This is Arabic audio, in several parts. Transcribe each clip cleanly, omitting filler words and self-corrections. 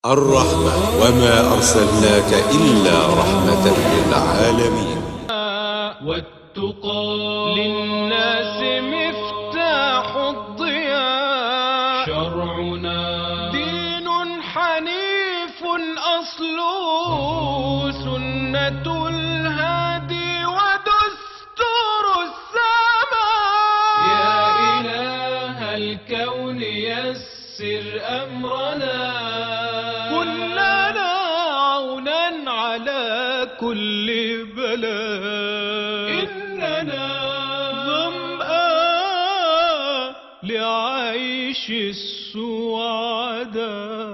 الرحمة وما أرسلناك إلا رحمة للعالمين. والتقى للناس مفتاح الضياء، شرعنا دين حنيف أصله سنة الهادي ودستور السماء. يا إله الكون يسر أمرنا، كن لنا عونا على كل بلاء. إننا ظمآن لعيش السعداء.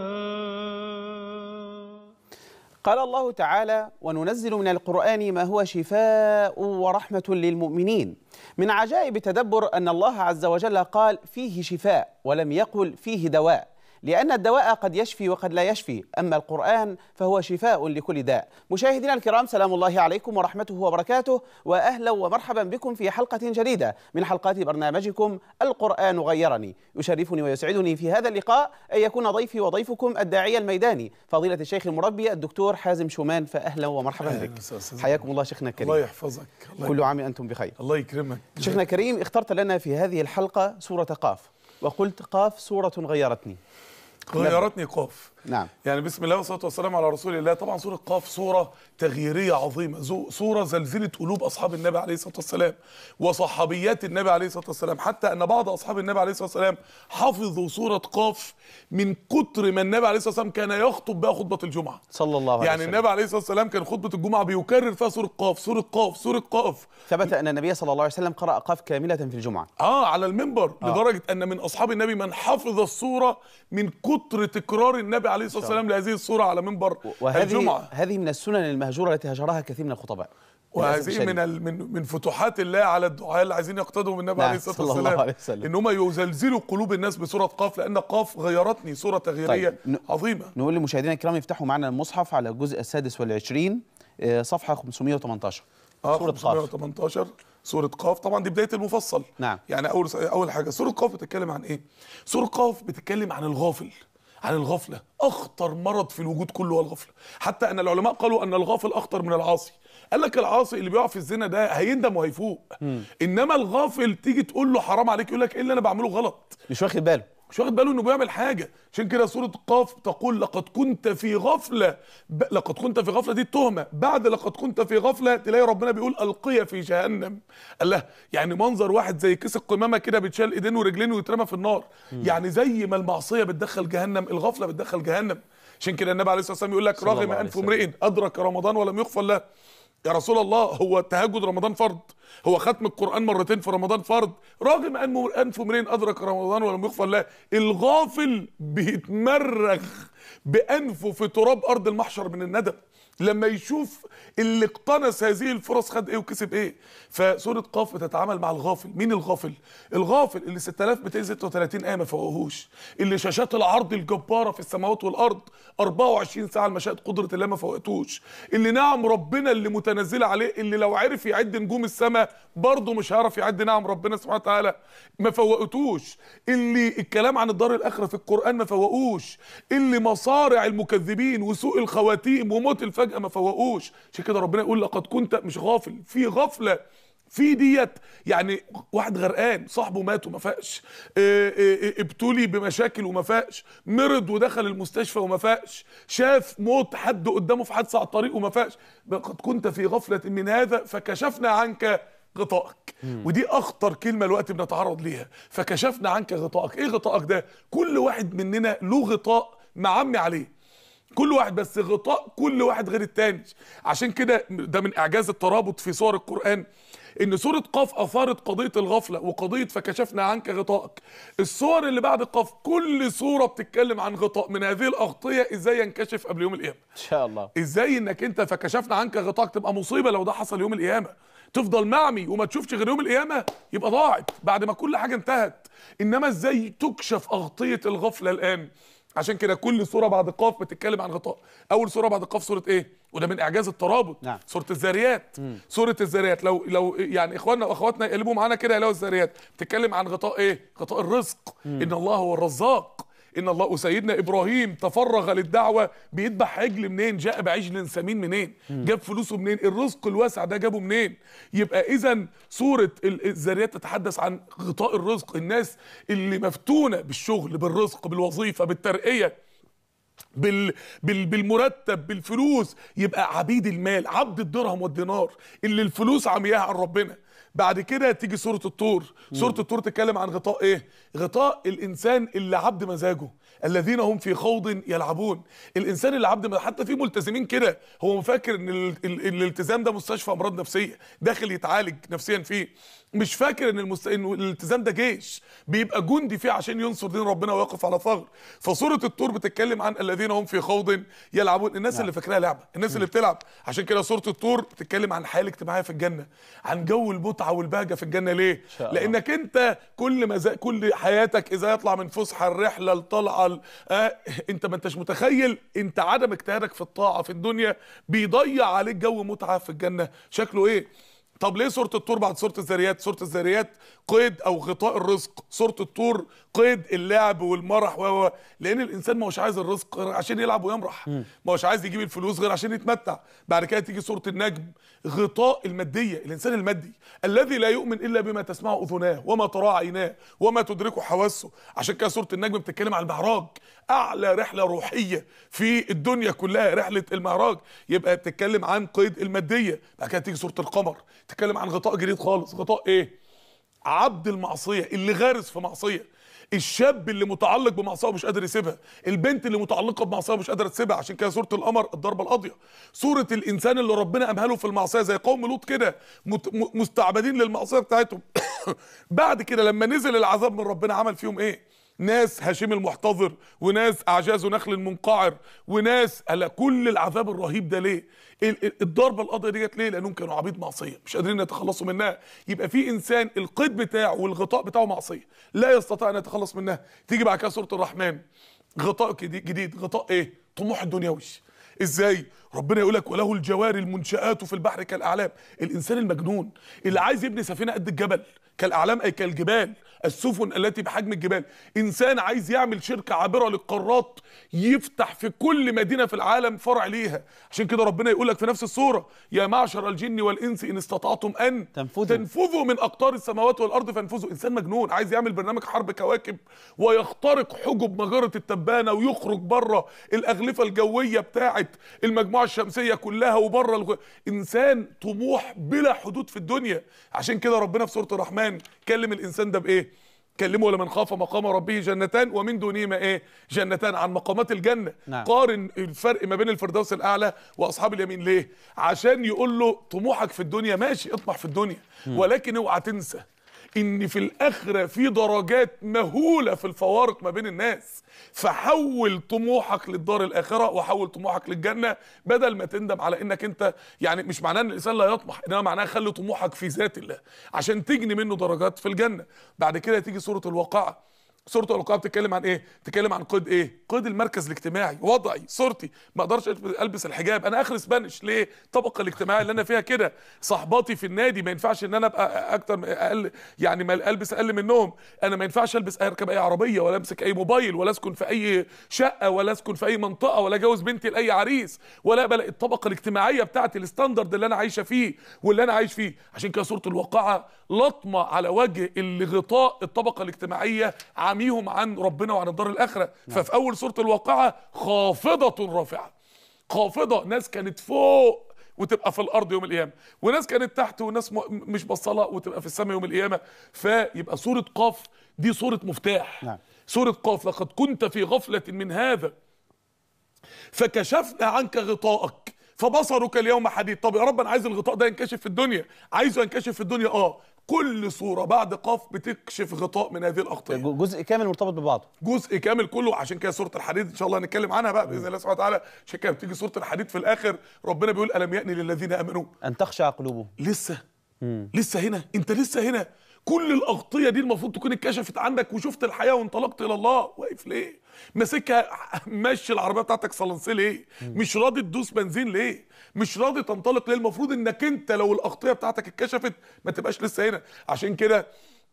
قال الله تعالى: وننزل من القرآن ما هو شفاء ورحمة للمؤمنين. من عجائب تدبر أن الله عز وجل قال فيه شفاء ولم يقل فيه دواء، لأن الدواء قد يشفي وقد لا يشفي، أما القرآن فهو شفاء لكل داء. مشاهدينا الكرام، سلام الله عليكم ورحمته وبركاته، وأهلا ومرحبا بكم في حلقة جديدة من حلقات برنامجكم القرآن غيرني. يشرفني ويسعدني في هذا اللقاء أن يكون ضيفي وضيفكم الداعية الميداني فضيلة الشيخ المربي الدكتور حازم شومان، فأهلا ومرحبا بك. حياكم الله شيخنا الكريم. الله يحفظك. كل عام أنتم بخير. الله يكرمك. شيخنا الكريم، اخترت لنا في هذه الحلقة سورة قاف، وقلت قاف سورة غيرتني. غيرتني قاف. نعم. يعني بسم الله والصلاة والسلام على رسول الله. طبعا سورة قاف سورة تغييرية عظيمة، سورة زلزلت قلوب أصحاب النبي عليه الصلاة والسلام وصحابيات النبي عليه الصلاة والسلام، حتى أن بعض أصحاب النبي عليه الصلاة والسلام حفظوا سورة قاف من كتر ما النبي عليه الصلاة والسلام كان يخطب بها خطبة الجمعة صلى الله عليه وسلم. يعني النبي عليه الصلاة والسلام كان خطبة الجمعة بيكرر فيها سورة قاف سورة قاف سورة قاف. ثبت أن النبي صلى الله عليه وسلم قرأ قاف كاملة في الجمعة على المنبر، لدرجة أن من أصحاب النبي من حفظ السورة من كتر تكرار النبي عليه الصلاة والسلام لهذه السورة على منبر الجمعة. هذه من السنن المهجورة التي هجرها كثير من الخطباء، وهذه من فتوحات الله على الدعاء اللي عايزين يقتدوا بالنبي عليه الصلاة والسلام، ان هم يزلزلوا قلوب الناس بسورة قاف، لأن قاف غيرتني، سورة تغييرية عظيمة. نقول لمشاهدينا الكرام يفتحوا معنا المصحف على الجزء 26 صفحة 518. سورة 518 سورة قاف. طبعا دي بداية المفصل. نعم. يعني أول حاجة سورة قاف بتتكلم عن إيه؟ سورة قاف بتتكلم عن الغافل، عن الغفلة. أخطر مرض في الوجود كله هو الغفلة، حتى أن العلماء قالوا أن الغافل أخطر من العاصي. قال لك العاصي اللي بيقع في الزنا ده هيندم وهيفوق، إنما الغافل تيجي تقول له حرام عليك يقول لك إيه اللي أنا بعمله غلط، مش واخد باله، مش واخد باله انه بيعمل حاجه. عشان كده سوره قاف تقول لقد كنت في غفله، لقد كنت في غفله دي التهمه، بعد لقد كنت في غفله تلاقي ربنا بيقول القي في جهنم. الله، يعني منظر واحد زي كيس القمامه كده بيتشال ايدين ورجلين ويترمى في النار. يعني زي ما المعصيه بتدخل جهنم، الغفله بتدخل جهنم. عشان كده النبي عليه الصلاه والسلام يقول لك رغم انف امرئ ادرك رمضان ولم يغفر له. يا رسول الله، هو تهجد رمضان فرض؟ هو ختم القرآن مرتين في رمضان فرض؟ رغم أنف امرئ أدرك رمضان ولم يغفر له. الغافل بيتمرغ بأنفه في تراب أرض المحشر من الندم لما يشوف اللي اقتنص هذه الفرص خد ايه وكسب ايه. فسورة قاف بتتعامل مع الغافل. مين الغافل؟ الغافل اللي 6236 آية ما فوقهوش، اللي شاشات العرض الجبارة في السماوات والأرض 24 ساعة المشاهد قدرة الله ما فوقتوش، اللي نعم ربنا اللي متنزلة عليه، اللي لو عرف يعد نجوم السماء برضه مش هيعرف يعد نعم ربنا سبحانه وتعالى، ما فوقتوش، اللي الكلام عن الدار الآخرة في القرآن ما فوقوش، اللي مصارع المكذبين وسوء الخواتيم وموت الفجأة ما فوقوش. عشان كده ربنا يقول لقد كنت مش غافل، في غفلة في ديت. يعني واحد غرقان صاحبه مات وما فاقش، ابتلي بمشاكل وما فاقش، مرض ودخل المستشفى وما فاقش، شاف موت حد قدامه في حادثة على الطريق وما فاقش. قد كنت في غفلة من هذا فكشفنا عنك غطائك. ودي اخطر كلمه الوقت بنتعرض ليها، فكشفنا عنك غطائك. ايه غطائك ده؟ كل واحد مننا له غطاء معمي عليه، كل واحد، بس غطاء كل واحد غير التاني. عشان كده ده من اعجاز الترابط في سور القرآن، ان سورة قاف اثارت قضية الغفلة وقضية فكشفنا عنك غطائك. السور اللي بعد قاف كل سورة بتتكلم عن غطاء من هذه الاغطية ازاي ينكشف قبل يوم القيامة ان شاء الله. ازاي انك انت فكشفنا عنك غطائك تبقى مصيبة لو ده حصل يوم القيامة، تفضل معمي وما تشوفش غير يوم القيامة، يبقى ضاعت بعد ما كل حاجة انتهت. انما ازاي تكشف اغطية الغفلة الان؟ عشان كده كل سوره بعد قاف بتتكلم عن غطاء. اول سوره بعد قاف سوره ايه؟ وده من اعجاز الترابط. نعم. سوره الذاريات. سوره الذاريات لو يعني اخواننا واخواتنا يقلبوا معانا كده يلاقوا الذاريات بتتكلم عن غطاء ايه؟ غطاء الرزق. ان الله هو الرزاق ان الله. وسيدنا ابراهيم تفرغ للدعوه بيذبح عجل منين؟ جاء بعجل سمين منين؟ جاب فلوسه منين؟ الرزق الواسع ده جابه منين؟ يبقى اذا سوره الذاريات تتحدث عن غطاء الرزق. الناس اللي مفتونه بالشغل، بالرزق، بالوظيفه، بالترقيه، بالمرتب، بالفلوس، يبقى عبيد المال، عبد الدرهم والدينار اللي الفلوس عمياها عن ربنا. بعد كده تيجي سورة الطور. سورة الطور تتكلم عن غطاء ايه؟ غطاء الانسان اللي عبد مزاجه، الذين هم في خوض يلعبون. الانسان اللي عبد مزاجه، حتى في ملتزمين كده هو فاكر ان الالتزام ده مستشفى امراض نفسيه داخل يتعالج نفسيا فيه، مش فاكر ان الالتزام ده جيش بيبقى جندي فيه عشان ينصر دين ربنا ويقف على ثغر. فسورة الطور بتتكلم عن الذين هم في خوض يلعبون، الناس اللي فاكراها لعبه، الناس اللي بتلعب. عشان كده سورة الطور بتتكلم عن الحياه الاجتماعيه في الجنه، عن جو المتعه والبهجه في الجنه. ليه؟ لانك انت كل حياتك اذا يطلع من فسحه الرحله الطلعه انت ما انتش متخيل انت عدم اجتهادك في الطاعه في الدنيا بيضيع عليك جو متعه في الجنه شكله ايه. طب ليه سورة الطور بعد سورة الذاريات؟ سورة الذاريات قيد او غطاء الرزق، سورة الطور قيد اللعب والمرح لان الانسان ما هوش عايز الرزق غير عشان يلعب ويمرح، ما هوش عايز يجيب الفلوس غير عشان يتمتع. بعد كده تيجي سورة النجم، غطاء المادية، الانسان المادي الذي لا يؤمن الا بما تسمعه اذناه وما تراه عيناه وما تدركه حواسه. عشان كده سورة النجم بتتكلم عن المعراج، اعلى رحلة روحية في الدنيا كلها رحلة المعراج، يبقى بتتكلم عن قيد المادية. بعد كده تيجي سورة القمر تتكلم عن غطاء جديد خالص، غطاء ايه؟ عبد المعصية اللي غارس في معصية، الشاب اللي متعلق بمعصيه ومش قادر يسيبها، البنت اللي متعلقه بمعصيه ومش قادره تسيبها. عشان كده سوره القمر الضربه القاضيه. سوره الانسان اللي ربنا امهله في المعصيه زي قوم لوط كده مستعبدين للمعصيه بتاعتهم. بعد كده لما نزل العذاب من ربنا عمل فيهم ايه؟ ناس هشيم المحتضر، وناس اعجاز نخل منقعر، وناس كل العذاب الرهيب ده ليه؟ الضربه القاضيه ديت ليه؟ لانهم كانوا عبيد معصيه مش قادرين يتخلصوا منها. يبقى في انسان القيد بتاعه والغطاء بتاعه معصيه لا يستطيع ان يتخلص منها. تيجي بعد كده سوره الرحمن، غطاء جديد، غطاء ايه؟ طموح الدنيوي. ازاي؟ ربنا يقول لك وله الجوار المنشآت في البحر كالاعلام. الانسان المجنون اللي عايز يبني سفينه قد الجبل، كالاعلام اي كالجبال، السفن التي بحجم الجبال. انسان عايز يعمل شركه عابره للقارات يفتح في كل مدينه في العالم فرع ليها. عشان كده ربنا يقول لك في نفس السوره يا معشر الجن والانس ان استطعتم ان تنفذوا من اقطار السماوات والارض فانفذوا. انسان مجنون عايز يعمل برنامج حرب كواكب ويخترق حجب مجره التبانه ويخرج بره الاغلفه الجويه بتاعه المجموعه الشمسيه كلها وبره انسان طموح بلا حدود في الدنيا. عشان كده ربنا في سوره الرحمن كلم الانسان ده بايه؟ كلمه لمن خاف مقام ربه جنتان ومن دونهما ايه؟ جنتان، عن مقامات الجنه. نعم. قارن الفرق ما بين الفردوس الاعلى واصحاب اليمين. ليه؟ عشان يقول له طموحك في الدنيا ماشي، اطمح في الدنيا، ولكن اوعى تنسى ان في الاخره في درجات مهوله في الفوارق ما بين الناس. فحول طموحك للدار الاخره وحول طموحك للجنه، بدل ما تندم على انك انت يعني مش معناه ان الانسان لا يطمح، انما معناه خلي طموحك في ذات الله عشان تجني منه درجات في الجنه. بعد كده تيجي سوره الواقعه. سورة الواقعة بتتكلم عن ايه؟ بتتكلم عن قيد ايه؟ قيد المركز الاجتماعي، وضعي، صورتي، ما اقدرش البس الحجاب، انا اخر اسبانيش ليه؟ الطبقة الاجتماعية اللي انا فيها كده، صحباتي في النادي ما ينفعش ان انا ابقى اكتر اقل، يعني ما البس اقل منهم، انا ما ينفعش اركب اي عربية ولا امسك اي موبايل ولا اسكن في اي شقة ولا اسكن في اي منطقة ولا اجوز بنتي لاي عريس ولا اقبل الطبقة الاجتماعية بتاعتي الستاندرد اللي انا عايشة فيه واللي انا عايش فيه. عشان كده سورة الواقعة لطمة على وجه اللي غطاء الطبقة الاجتماعية عميهم عن ربنا وعن الدار الاخره. ففي اول سوره الواقعه خافضه رافعه، خافضه، ناس كانت فوق وتبقى في الارض يوم القيامه، وناس كانت تحت وناس مش بصله وتبقى في السماء يوم القيامه. فيبقى سوره قاف دي سوره مفتاح. نعم. سوره قاف لقد كنت في غفله من هذا فكشفنا عنك غطاءك فبصرك اليوم حديد. طب يا رب انا عايز الغطاء ده ينكشف في الدنيا، عايزه ينكشف في الدنيا. كل سورة بعد قاف بتكشف غطاء من هذه الأغطية، جزء كامل مرتبط ببعضه، جزء كامل كله. عشان كده سورة الحديد إن شاء الله هنتكلم عنها بقى بإذن الله سبحانه وتعالى. عشان كده بتيجي سورة الحديد في الآخر ربنا بيقول ألم يأني للذين آمنوا أن تخشع قلوبهم. لسه هنا، أنت لسه هنا. كل الأغطية دي المفروض تكون اتكشفت عندك وشفت الحياة وانطلقت إلى الله. واقف ليه؟ ماسكها ماشي العربية بتاعتك صلنسي ليه؟ مش راضي تدوس بنزين ليه؟ مش راضي تنطلق ليه؟ المفروض انك انت لو الاغطيه بتاعتك اتكشفت ما تبقاش لسه هنا. عشان كده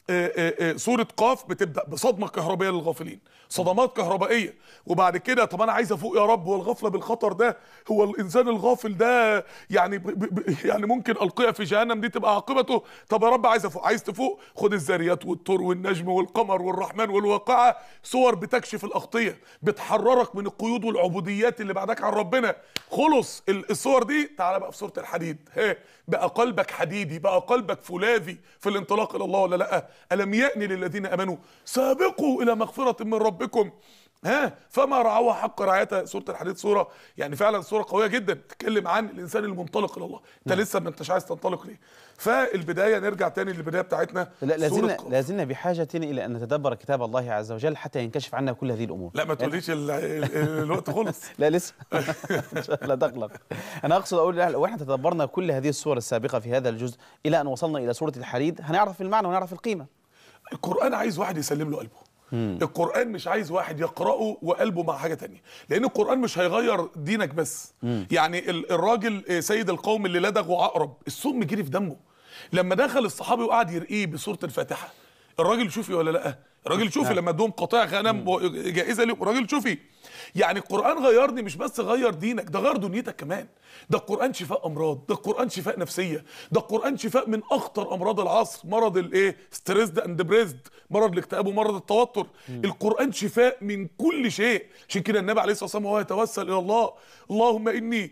سورة قاف بتبدأ بصدمة كهربائية للغافلين، صدمات كهربائية، وبعد كده طب أنا عايز أفوق يا رب، والغفلة بالخطر ده، هو الإنسان الغافل ده يعني يعني ممكن ألقيا في جهنم دي تبقى عاقبته. طب يا رب عايز أفوق، عايز تفوق، خد الذاريات والطور والنجم والقمر والرحمن والواقعة، صور بتكشف الأغطية، بتحررك من القيود والعبوديات اللي بعدك عن ربنا. خلص الصور دي، تعال بقى في سورة الحديد، بقى قلبك حديدي، بقى قلبك فولاذي في الانطلاق إلى الله ولا لأ؟ ألم يأن للذين آمنوا سابقوا إلى مغفرة من ربكم فما رعوها حق رعايتها. سورة الحديد صورة يعني فعلا صورة قوية جدا، تتكلم عن الإنسان المنطلق إلى الله. أنت لسه ما أنتش عايز تنطلق ليه؟ فالبداية نرجع تاني للبداية بتاعتنا. لازلنا بحاجة إلى أن نتدبر كتاب الله عز وجل حتى ينكشف عنا كل هذه الأمور. لا ما تقوليش الوقت خلص. لا لسه. لا تقلق. أنا أقصد أقول وإحنا تدبرنا كل هذه الصور السابقة في هذا الجزء إلى أن وصلنا إلى سورة الحديد، هنعرف المعنى ونعرف القيمة. القرآن عايز واحد يسلم له قلبه. القرآن مش عايز واحد يقرأه وقلبه مع حاجة تانية، لأن القرآن مش هيغير دينك بس. يعني الراجل سيد القوم اللي لدغوا عقرب، السم جري في دمه لما دخل الصحابي وقعد يرقيه بسورة الفاتحة. الراجل شوفي ولا لا؟ الراجل شوفي لما ادوهم قطاع غنم جائزة ليه، الراجل شوفي. يعني القرآن غيرني، مش بس غير دينك، ده غير دنيتك كمان. ده القرآن شفاء أمراض، ده القرآن شفاء نفسية، ده القرآن شفاء من أخطر أمراض العصر، مرض ستريسد اند بريزد، مرض الاكتئاب ومرض التوتر. القرآن شفاء من كل شيء. عشان كده النبي عليه الصلاة والسلام وهو يتوسل إلى الله، اللهم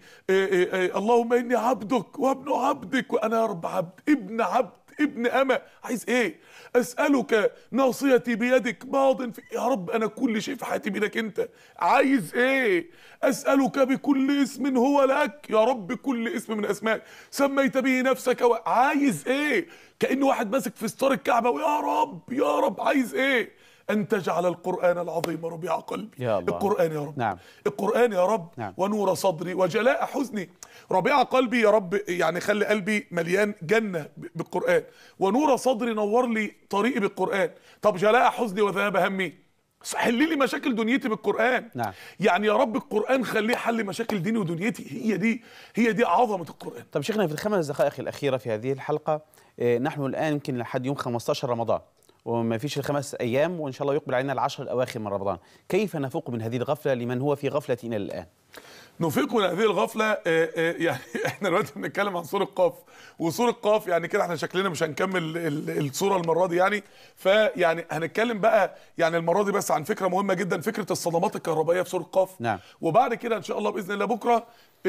إني عبدك وابن عبدك، وأنا يا رب عبد ابن عبد ابن أما، عايز ايه؟ أسألك ناصيتي بيدك ماض في، يا رب أنا كل شيء في حياتي بيدك أنت، عايز ايه؟ أسألك بكل اسم هو لك، يا رب كل اسم من أسمائك سميت به نفسك، عايز ايه؟ كأنه واحد ماسك في ستار الكعبة، ويا رب يا رب عايز ايه؟ أن تجعل القرآن العظيم ربيع قلبي. يا الله. القرآن يا رب. نعم. القرآن يا رب. نعم. ونور صدري وجلاء حزني. ربيع قلبي يا رب، يعني خلي قلبي مليان جنة بالقرآن، ونور صدري نور لي طريقي بالقرآن. طب جلاء حزني وذهاب همي، حل لي مشاكل دنيتي بالقرآن. نعم. يعني يا رب القرآن خليه حل مشاكل ديني ودنيتي، هي دي عظمة القرآن. طب شيخنا، في الخمس دقائق الأخيرة في هذه الحلقة، نحن الآن يمكن لحد يوم 15 رمضان، وما فيش ال5 أيام، وإن شاء الله يقبل علينا العشر الأواخر من رمضان. كيف نفوق من هذه الغفلة لمن هو في غفلة إلى الآن؟ نفيق من هذه الغفلة. يعني احنا دلوقتي بنتكلم عن سورة قاف، وسورة قاف يعني كده احنا شكلنا مش هنكمل السورة المرة دي يعني، فيعني هنتكلم بقى يعني المرة دي بس عن فكرة مهمة جدا، فكرة الصدمات الكهربائية في سورة قاف. نعم. وبعد كده ان شاء الله بإذن الله بكرة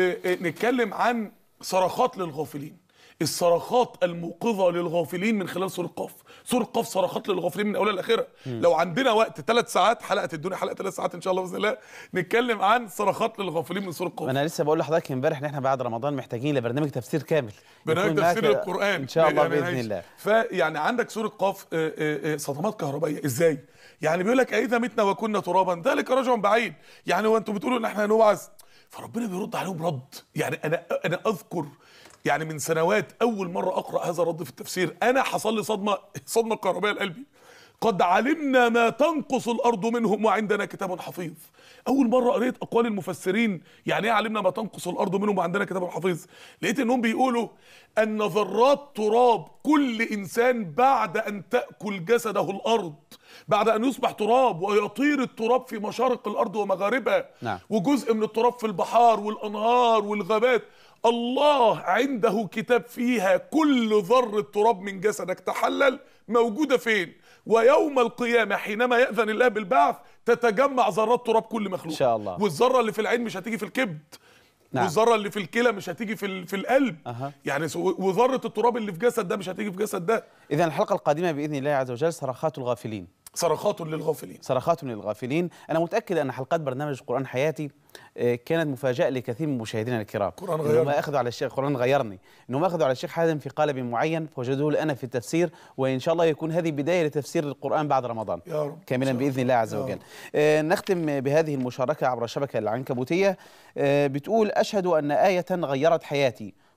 نتكلم عن صرخات للغافلين، الصرخات الموقظة للغافلين من خلال سورة قاف. سورة قاف صرخات للغافلين من أولها لآخرها. لو عندنا وقت 3 ساعات، حلقة الدنيا حلقة 3 ساعات إن شاء الله بإذن الله، نتكلم عن صرخات للغافلين من سورة قاف. أنا لسه بقول لحضرتك امبارح إن إحنا بعد رمضان محتاجين لبرنامج تفسير كامل، برنامج تفسير القرآن إن شاء الله بإذن الله. فيعني عندك سورة قاف صدمات كهربائية إزاي؟ يعني بيقول لك أإذا متنا وكنا ترابا ذلك رجع بعيد، يعني هو أنتوا بتقولوا إن إحنا هنبعث، فربنا بيرد عليهم رد. يعني أنا أذكر يعني من سنوات أول مرة أقرأ هذا الرد في التفسير، أنا حصل لي صدمة كهربائية لقلبي. قد علمنا ما تنقص الأرض منهم وعندنا كتاب حفيظ. أول مرة قريت أقوال المفسرين، يعني إيه علمنا ما تنقص الأرض منهم وعندنا كتاب حفيظ؟ لقيت إنهم بيقولوا أن ذرات تراب كل إنسان بعد أن تأكل جسده الأرض، بعد أن يصبح تراب ويطير التراب في مشارق الأرض ومغاربها، نعم. وجزء من التراب في البحار والأنهار والغابات، الله عنده كتاب فيها كل ذرة تراب من جسدك تحلل موجودة فين، ويوم القيامة حينما يأذن الله بالبعث تتجمع ذرات تراب كل مخلوق إن شاء الله. والذرة اللي في العين مش هتيجي في الكبد. نعم. والذرة اللي في الكلى مش هتيجي في القلب. يعني وذرة التراب اللي في جسد ده مش هتيجي في جسد ده. إذن الحلقة القادمة بإذن الله عز وجل صرخات الغافلين. صرخات للغافلين. صرخات للغافلين. أنا متأكد أن حلقات برنامج قرآن حياتي كانت مفاجأة لكثير من مشاهدينا الكرام. قرآن غيرني. أخذوا على الشيخ، قرآن غيرني، إنهم أخذوا على الشيخ حازم في قالب معين فوجدوه الآن في التفسير، وإن شاء الله يكون هذه بداية لتفسير القرآن بعد رمضان يا رب كاملا بإذن الله عز وجل. نختم بهذه المشاركة عبر الشبكة العنكبوتية. بتقول: أشهد أن آية غيرت حياتي،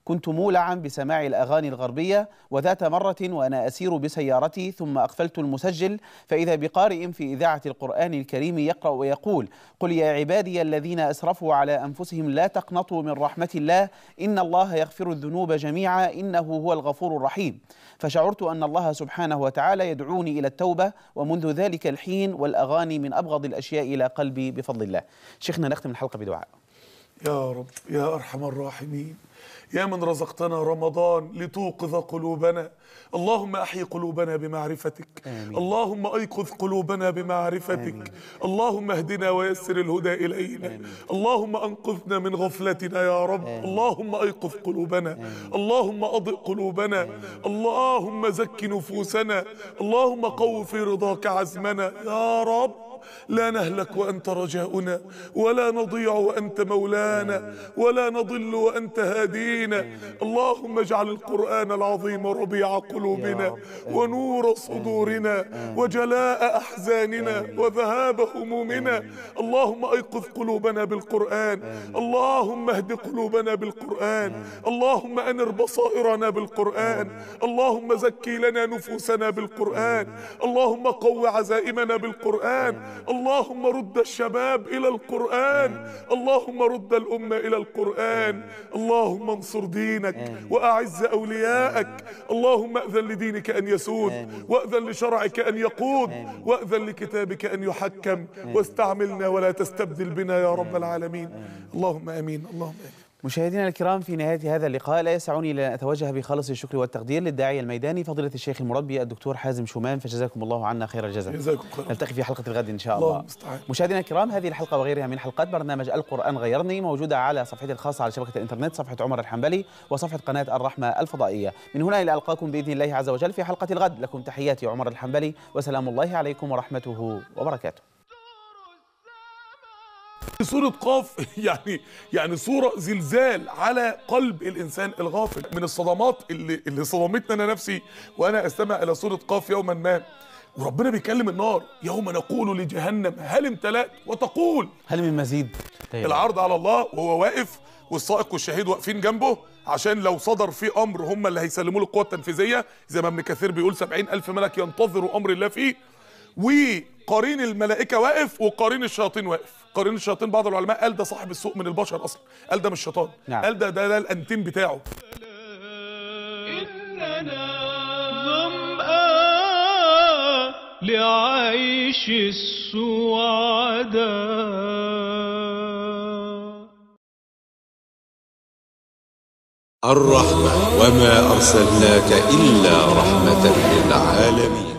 كنت مولعا بسماع الأغاني الغربية، وذات مرة وأنا أسير بسيارتي ثم أقفلت المسجل فإذا بقارئ في إذاعة القرآن الكريم يقرأ ويقول: قل يا عبادي الذين أسرفوا على أنفسهم لا تقنطوا من رحمة الله إن الله يغفر الذنوب جميعا إنه هو الغفور الرحيم. فشعرت أن الله سبحانه وتعالى يدعوني إلى التوبة، ومنذ ذلك الحين والأغاني من أبغض الأشياء إلى قلبي بفضل الله. شيخنا، نختم الحلقة بدعاء. يا رب يا أرحم الراحمين، يا من رزقتنا رمضان لتوقظ قلوبنا، اللهم أحيي قلوبنا بمعرفتك. آمين. اللهم أيقظ قلوبنا بمعرفتك. آمين. اللهم اهدنا ويسر الهدى إلينا. آمين. اللهم أنقذنا من غفلتنا يا رب. آمين. اللهم أيقظ قلوبنا. آمين. اللهم أضئ قلوبنا. آمين. اللهم زك نفوسنا. اللهم قو في رضاك عزمنا يا رب. لا نهلك وأنت رجاؤنا، ولا نضيع وأنت مولانا، ولا نضل وأنت هادينا. اللهم اجعل القرآن العظيم ربيع قلوبنا ونور صدورنا وجلاء أحزاننا وذهاب همومنا. اللهم أيقظ قلوبنا بالقرآن. اللهم اهد قلوبنا بالقرآن. اللهم أنر بصائرنا بالقرآن. اللهم زكي لنا نفوسنا بالقرآن. اللهم قو عزائمنا بالقرآن. اللهم رد الشباب إلى القرآن. اللهم رد الأمة إلى القرآن. اللهم انصر دينك وأعز أولياءك. اللهم أذن لدينك أن يسود، وأذن لشرعك أن يقود، وأذن لكتابك أن يحكم، واستعملنا ولا تستبدل بنا يا رب العالمين. اللهم آمين. اللهم آمين. مشاهدينا الكرام، في نهاية هذا اللقاء لا يسعني إلا أن أتوجه بخالص الشكر والتقدير للداعية الميداني فضيلة الشيخ المربي الدكتور حازم شومان، فجزاكم الله عنا خير الجزاء. جزاكم خير. نلتقي في حلقة الغد إن شاء الله. مشاهدينا الكرام، هذه الحلقة وغيرها من حلقات برنامج القرآن غيرني موجودة على صفحتي الخاصة على شبكة الإنترنت، صفحة عمر الحنبلي وصفحة قناة الرحمة الفضائية. من هنا إلى ألقاكم بإذن الله عز وجل في حلقة الغد. لكم تحياتي عمر الحنبلي، وسلام الله عليكم ورحمته وبركاته. سورة قاف يعني سورة زلزال على قلب الإنسان الغافل. من الصدمات اللي صدمتنا أنا نفسي وأنا أستمع إلى سورة قاف يوما ما، وربنا بيكلم النار: يوم نقول لجهنم هل امتلأت وتقول هل من مزيد. العرض على الله وهو واقف والسائق والشهيد واقفين جنبه، عشان لو صدر فيه أمر هم اللي هيسلموه للقوة التنفيذية، زي ما ابن كثير بيقول 70,000 ملك ينتظروا أمر الله فيه، وقرين الملائكة واقف وقرين الشياطين واقف. قرين الشياطين بعض العلماء قال ده صاحب السوء من البشر اصلا، قال ده مش شيطان. نعم. قال ده الانتيم بتاعه. إننا ظمآن لعيش السعداء. الرحمة وما أرسلناك إلا رحمة للعالمين.